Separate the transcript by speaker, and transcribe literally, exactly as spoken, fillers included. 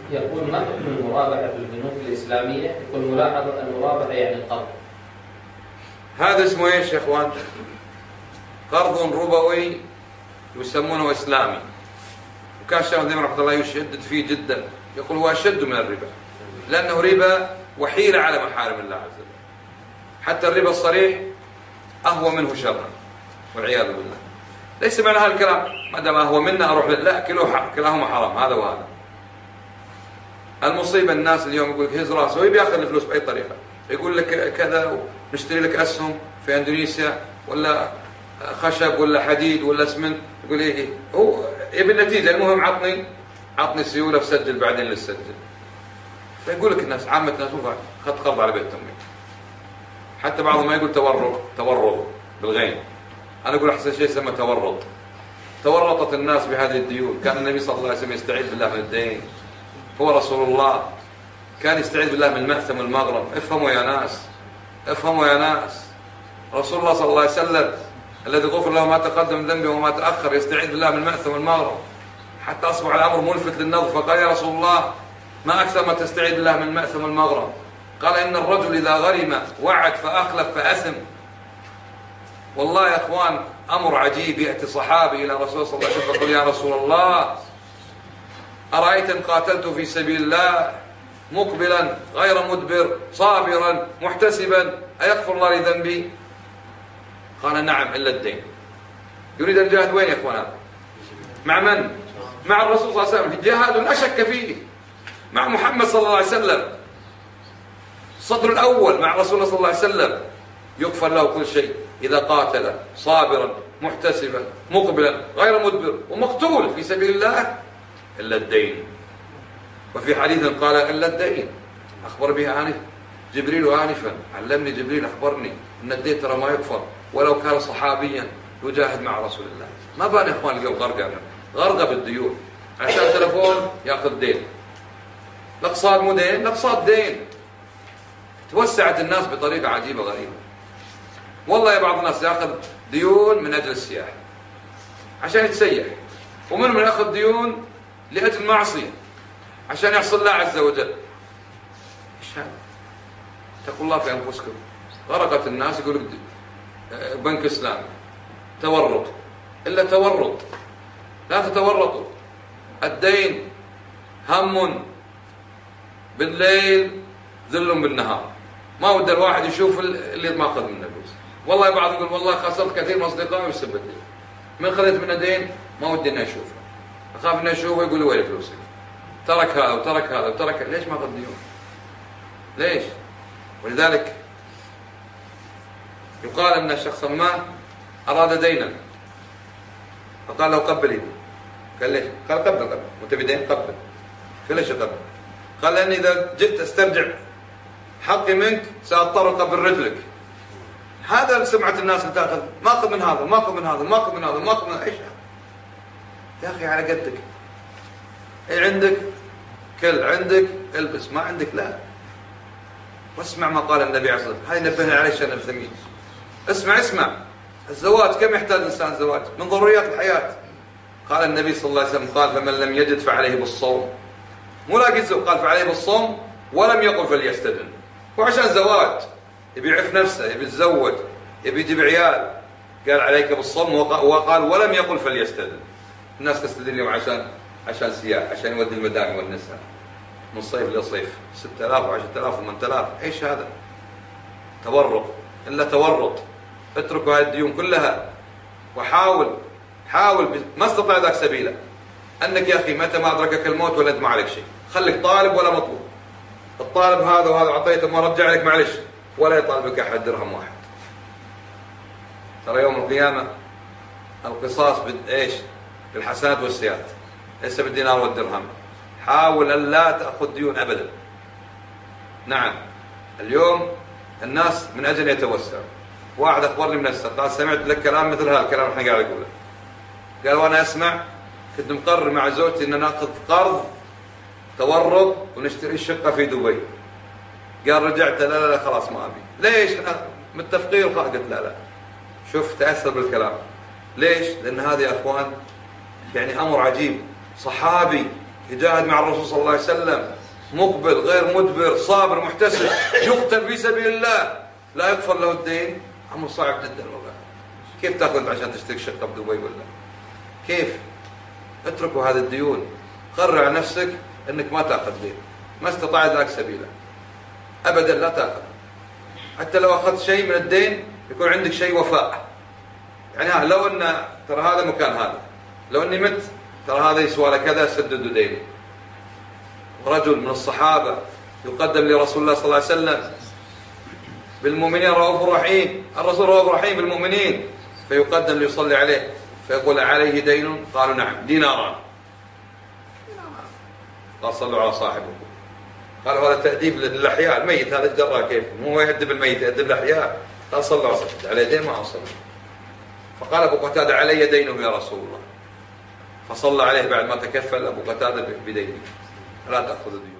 Speaker 1: يقول ما حكم المرابحة في البنوك الإسلامية؟ يقول ملاحظة المرابحة يعني القرض.
Speaker 2: هذا اسمه ايش يا اخوان؟ قرض ربوي يسمونه اسلامي. وكان الشيخ ابن رحمه الله يشدد فيه جدا، يقول هو اشد من الربا، لانه ربا وحيله على محارم الله عز وجل. حتى الربا الصريح اهوى منه شرا والعياذ بالله. ليس معنى هذا الكلام ما دام اهوى منا اروح لا، كله كلاهما حرام، هذا وهذا. المصيبه الناس اليوم يقول لك هز راسه ويبي ياخذ الفلوس باي طريقه، يقول لك كذا نشتري لك اسهم في اندونيسيا ولا خشب ولا حديد ولا اسمنت، يقول ايه هو يبي النتيجه، المهم عطني عطني سيوله وسجل بعدين للسجل. فيقول لك الناس عامه الناس مو اخذت قرض على بيت امي. حتى بعضهم ما يقول تورط تورط بالغين، انا اقول احسن شيء يسمى تورط. تورطت الناس بهذه الديون. كان النبي صلى الله عليه وسلم يستعيذ بالله من الدين، هو رسول الله كان يستعيذ بالله من المأثم والمغرم. افهموا يا ناس، افهموا يا ناس. رسول الله صلى الله عليه وسلم الذي غفر له ما تقدم من ذنبه وما تأخر يستعيذ بالله من المأثم والمغرم، حتى أصبح الأمر ملفت للنظر. فقال يا رسول الله ما أكثر ما تستعيذ بالله من المأثم والمغرم؟ قال إن الرجل إذا غرم وعد فأخلف فأثم. والله يا أخوان أمر عجيب. يأتي صحابي إلى رسول الله صلى الله عليه وسلم فقال يا رسول الله أرأيت إن قاتلت في سبيل الله مقبلا غير مدبر صابرا محتسبا أيغفر الله لي ذنبي؟ قال نعم إلا الدين. يريد الجهاد وين يا أخوان؟ مع من؟ مع الرسول صلى الله عليه وسلم. جهاد لا شك فيه مع محمد صلى الله عليه وسلم، الصدر الأول مع رسول الله صلى الله عليه وسلم، يغفر له كل شيء إذا قاتل صابرا محتسبا مقبلا غير مدبر ومقتول في سبيل الله إلا الدين. وفي حديث قال إلا الدين أخبر به آنفا جبريل آنفا، علمني جبريل أخبرني أن الدين ترى ما يغفر ولو كان صحابيا يجاهد مع رسول الله. ما بان يا إخوان اليوم غرقة غرقة بالديون، عشان تلفون يأخذ دين، الاقساط مو دين، الاقساط دين. توسعت الناس بطريقة عجيبة غريبة. والله يا بعض الناس يأخذ ديون من أجل السياحة عشان يتسيح، ومن من يأخذ ديون لأجل معصية عشان يحصل الله عز وجل. ايش هذا؟ اتقوا الله في أنفسكم. غرقت الناس. يقول بنك إسلامي تورط، إلا تورط، لا تتورطوا. الدين هم بالليل ذل بالنهار. ما ود الواحد يشوف اللي ما أخذ منه فلوس. والله بعض يقول والله خسرت كثير من أصدقائي بسبب الدين، من خذيت منه دين ما ودي إني أشوفه، أخاف إني أشوفه يقول وين فلوسك، ترك هذا وترك هذا وترك. ليش ما أخذ ديون؟ ليش؟ ولذلك يقال أن شخصا ما أراد دينا فقال له قبل يدي. قال ليش؟ قال قبل قبل وتبي دين قبل. قال ليش قبل؟ قال لأني إذا جئت أسترجع حقي منك سأضطر قبل رجلك. هذا سمعة الناس اللي تأخذ، ما أخذ من هذا ما أخذ من هذا ما أخذ من هذا ما أخذ من هذا. إيش يا أخي؟ على قدك. إيه عندك كل، عندك البس، ما عندك لا. واسمع ما قال النبي عليه الصلاة والسلام. هاي نبهنا عليه الشيخ ابن عثيمين. اسمع اسمع. الزواج كم يحتاج الإنسان زواج؟ من ضروريات الحياة. قال النبي صلى الله عليه وسلم قال فمن لم يجد فعليه بالصوم. مو لاقي زوج، قال فعليه بالصوم ولم يقل فليستدن. وعشان زواج يبي يعرف نفسه، يبي يتزوج، يبي يجيب عيال، قال عليك بالصوم وقال ولم يقل فليستدن. الناس تستدن اليوم عشان عشان سياح، عشان يودي المدام والنساء من صيف لصيف ستة آلاف وعشرة آلاف وثمانية آلاف. ايش هذا؟ تورط الا تورط. اتركوا هذه الديون كلها وحاول حاول ما استطاع ذاك سبيله انك يا اخي متى ما ادركك الموت ولا انت ما عليك شيء، خليك طالب ولا مطلوب. الطالب هذا وهذا اعطيته ما رجع لك معلش ولا يطالبك احد درهم واحد. ترى يوم القيامه القصاص بايش؟ بالحسنات والسيئات، ليس بالدينار والدرهم. حاول ان لا تاخذ ديون ابدا. نعم اليوم الناس من اجل يتوسعوا. واحد اخبرني من السنة قال سمعت لك كلام مثل هذا الكلام احنا قاعد نقوله. قال وانا اسمع كنت مقرر مع زوجتي ان ناخذ قرض تورط ونشتري شقه في دبي. قال رجعت لا لا لا خلاص ما ابي. ليش؟ متفقين. قلت لا لا. شوف تاثر بالكلام. ليش؟ لان هذا يا اخوان يعني امر عجيب. صحابي يجاهد مع الرسول صلى الله عليه وسلم، مقبل غير مدبر، صابر محتسب، يقتل في سبيل الله، لا يغفر له الدين، أمر صعب جدا والله. كيف تأخذ عشان تشتري شقة بدبي ولا كيف؟ اتركوا هذه الديون، قرر نفسك أنك ما تأخذ دين، ما استطعت ذاك سبيله أبدا، لا تأخذ. حتى لو أخذت شيء من الدين يكون عندك شيء وفاء، يعني ها لو أن ترى هذا مكان هذا، لو أني مت ترى هذا يسوى لك كذا، سددوا ديني. رجل من الصحابة يقدم لرسول الله صلى الله عليه وسلم، بالمؤمنين رؤوف رحيم، الرسول رؤوف رحيم بالمؤمنين، فيقدم ليصلي عليه، فيقول عليه دين؟ قالوا نعم، ديناران. قال صلوا على صاحبكم. قالوا هذا تأديب للأحياء، الميت هذا جراه كيف؟ مو هو يهدب الميت، يهدب الأحياء. قال صلوا على صاحبكم، عليه دين ما أصلي. فقال أبو قتادة علي دينه يا رسول الله، فصلى عليه بعد ما تكفل أبو قتادة بدينه. لا تأخذ دينه.